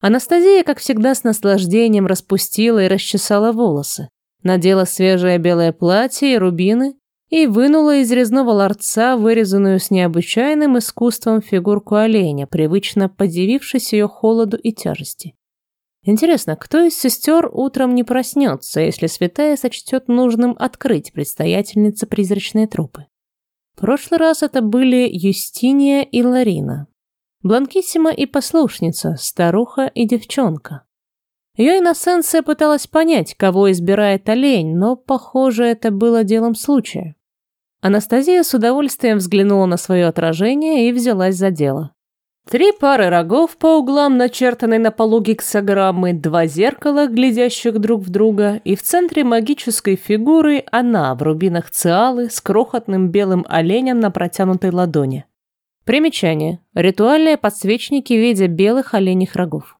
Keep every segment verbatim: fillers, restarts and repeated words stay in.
Анастасия, как всегда, с наслаждением распустила и расчесала волосы, надела свежее белое платье и рубины и вынула из резного ларца вырезанную с необычайным искусством фигурку оленя, привычно подивившись ее холоду и тяжести. Интересно, кто из сестер утром не проснется, если святая сочтет нужным открыть предстоятельнице призрачные тропы? В прошлый раз это были Юстиния и Ларина. Бланкиссима и послушница, старуха и девчонка. Ее иносенция пыталась понять, кого избирает олень, но, похоже, это было делом случая. Анастасия с удовольствием взглянула на свое отражение и взялась за дело. Три пары рогов по углам, начертанной на полу гексаграммы, два зеркала, глядящих друг в друга, и в центре магической фигуры она в рубинах циалы с крохотным белым оленем на протянутой ладони. Примечание. Ритуальные подсвечники в виде белых оленьих рогов.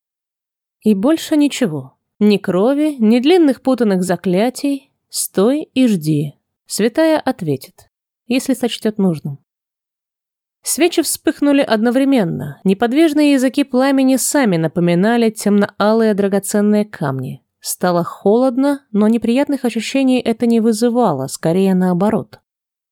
И больше ничего. Ни крови, ни длинных путанных заклятий. Стой и жди. Святая ответит, если сочтет нужным. Свечи вспыхнули одновременно. Неподвижные языки пламени сами напоминали темно-алые драгоценные камни. Стало холодно, но неприятных ощущений это не вызывало, скорее наоборот.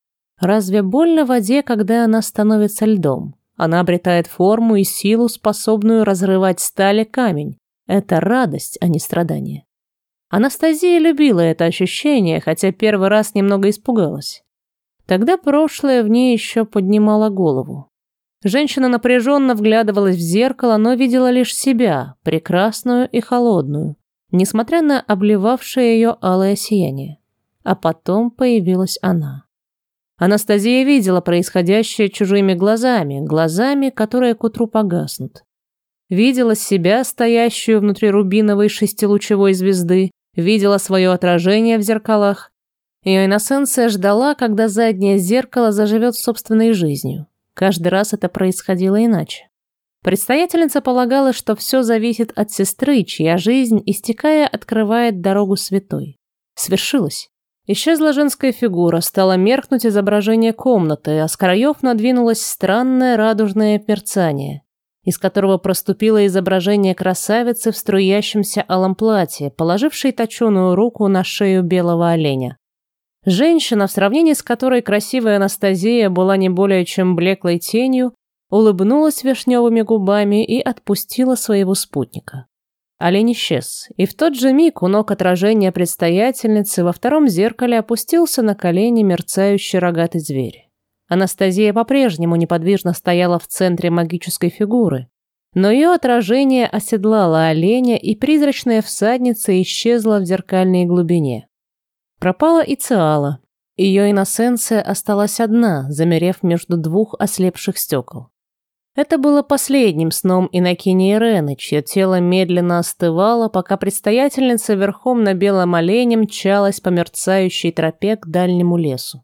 Разве больно в воде, когда она становится льдом? Она обретает форму и силу, способную разрывать сталь и камень. Это радость, а не страдание. Анастасия любила это ощущение, хотя первый раз немного испугалась. Тогда прошлое в ней еще поднимало голову. Женщина напряженно вглядывалась в зеркало, но видела лишь себя, прекрасную и холодную, несмотря на обливавшее ее алое сияние. А потом появилась она. Анастасия видела происходящее чужими глазами, глазами, которые к утру погаснут. Видела себя, стоящую внутри рубиновой шестилучевой звезды, видела свое отражение в зеркалах. Ее иносенция ждала, когда заднее зеркало заживет собственной жизнью. Каждый раз это происходило иначе. Предстоятельница полагала, что все зависит от сестры, чья жизнь, истекая, открывает дорогу святой. Свершилось. Исчезла женская фигура, стало меркнуть изображение комнаты, а с краев надвинулось странное радужное мерцание, из которого проступило изображение красавицы в струящемся алом платье, положившей точеную руку на шею белого оленя. Женщина, в сравнении с которой красивая Анастасия была не более чем блеклой тенью, улыбнулась вишневыми губами и отпустила своего спутника. Олень исчез, и в тот же миг у ног отражения предстоятельницы во втором зеркале опустился на колени мерцающий рогатый зверь. Анастасия по-прежнему неподвижно стояла в центре магической фигуры, но ее отражение оседлало оленя, и призрачная всадница исчезла в зеркальной глубине. Пропала и Циала. Ее иносенция осталась одна, замерев между двух ослепших стекол. Это было последним сном Иннокини Ирены, чье тело медленно остывало, пока предстоятельница верхом на белом олене мчалась по мерцающей тропе к дальнему лесу.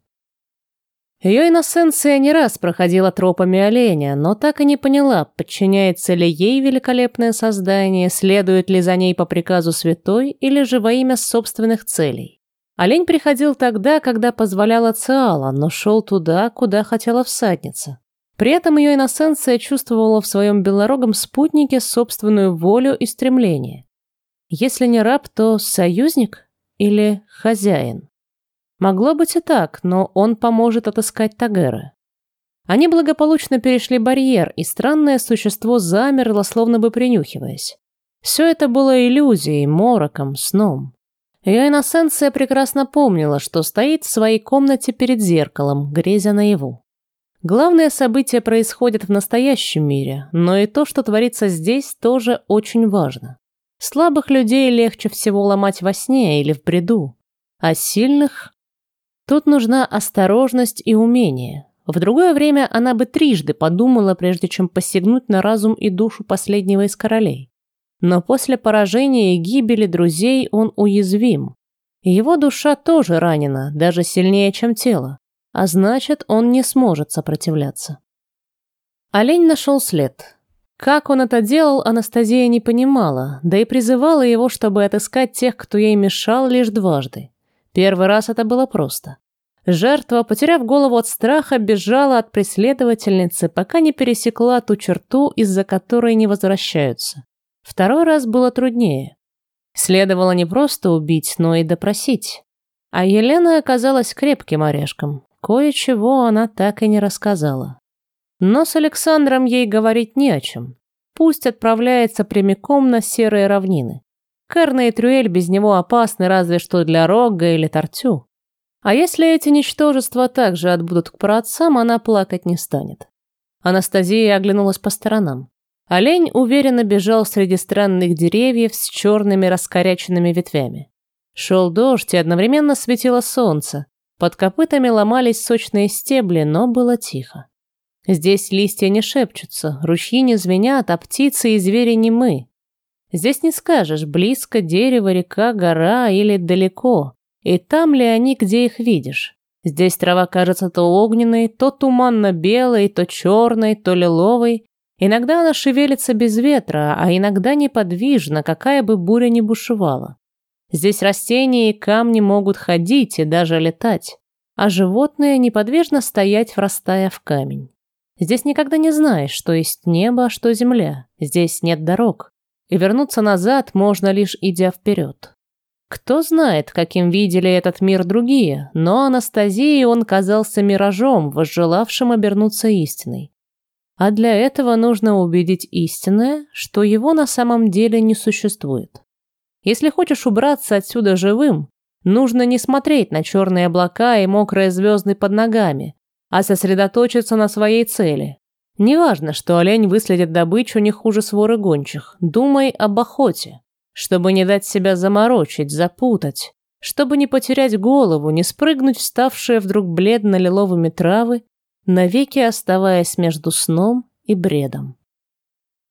Ее иносенция не раз проходила тропами оленя, но так и не поняла, подчиняется ли ей великолепное создание, следует ли за ней по приказу святой или же во имя собственных целей. Олень приходил тогда, когда позволяла Циала, но шел туда, куда хотела всадница. При этом ее иносенция чувствовала в своем белорогом спутнике собственную волю и стремление. Если не раб, то союзник или хозяин? Могло быть и так, но он поможет отыскать Тагера. Они благополучно перешли барьер, и странное существо замерло, словно бы принюхиваясь. Все это было иллюзией, мороком, сном. Ее иносенция прекрасно помнила, что стоит в своей комнате перед зеркалом, грезя наяву. Главное событие происходит в настоящем мире, но и то, что творится здесь, тоже очень важно. Слабых людей легче всего ломать во сне или в бреду, а сильных... Тут нужна осторожность и умение. В другое время она бы трижды подумала, прежде чем посягнуть на разум и душу последнего из королей. Но после поражения и гибели друзей он уязвим. Его душа тоже ранена, даже сильнее, чем тело, а значит, он не сможет сопротивляться. Олень нашел след. Как он это делал, Анастасия не понимала, да и призывала его, чтобы отыскать тех, кто ей мешал, лишь дважды. Первый раз это было просто. Жертва, потеряв голову от страха, бежала от преследовательницы, пока не пересекла ту черту, из-за которой не возвращаются. Второй раз было труднее. Следовало не просто убить, но и допросить. А Елена оказалась крепким орешком. Кое-чего она так и не рассказала. Но с Александром ей говорить не о чем. Пусть отправляется прямиком на серые равнины. Керна и Трюэль без него опасны разве что для Рогга или Тартю. А если эти ничтожества также отбудут к праотцам, она плакать не станет. Анастасия оглянулась по сторонам. Олень уверенно бежал среди странных деревьев с черными раскоряченными ветвями. Шел дождь, и одновременно светило солнце. Под копытами ломались сочные стебли, но было тихо. Здесь листья не шепчутся, ручьи не звенят, а птицы и звери немы. Здесь не скажешь, близко дерево, река, гора или далеко, и там ли они, где их видишь. Здесь трава кажется то огненной, то туманно-белой, то черной, то лиловой. Иногда она шевелится без ветра, а иногда неподвижно, какая бы буря ни бушевала. Здесь растения и камни могут ходить и даже летать, а животные неподвижно стоять, врастая в камень. Здесь никогда не знаешь, что есть небо, а что земля. Здесь нет дорог, и вернуться назад можно лишь идя вперед. Кто знает, каким видели этот мир другие, но Анастасии он казался миражом, возжелавшим обернуться истиной. А для этого нужно убедить истинное, что его на самом деле не существует. Если хочешь убраться отсюда живым, нужно не смотреть на черные облака и мокрые звезды под ногами, а сосредоточиться на своей цели. Неважно, что олень выследит добычу не хуже своры гончих, думай об охоте, чтобы не дать себя заморочить, запутать, чтобы не потерять голову, не спрыгнуть в ставшие вдруг бледно-лиловыми травы, навеки оставаясь между сном и бредом.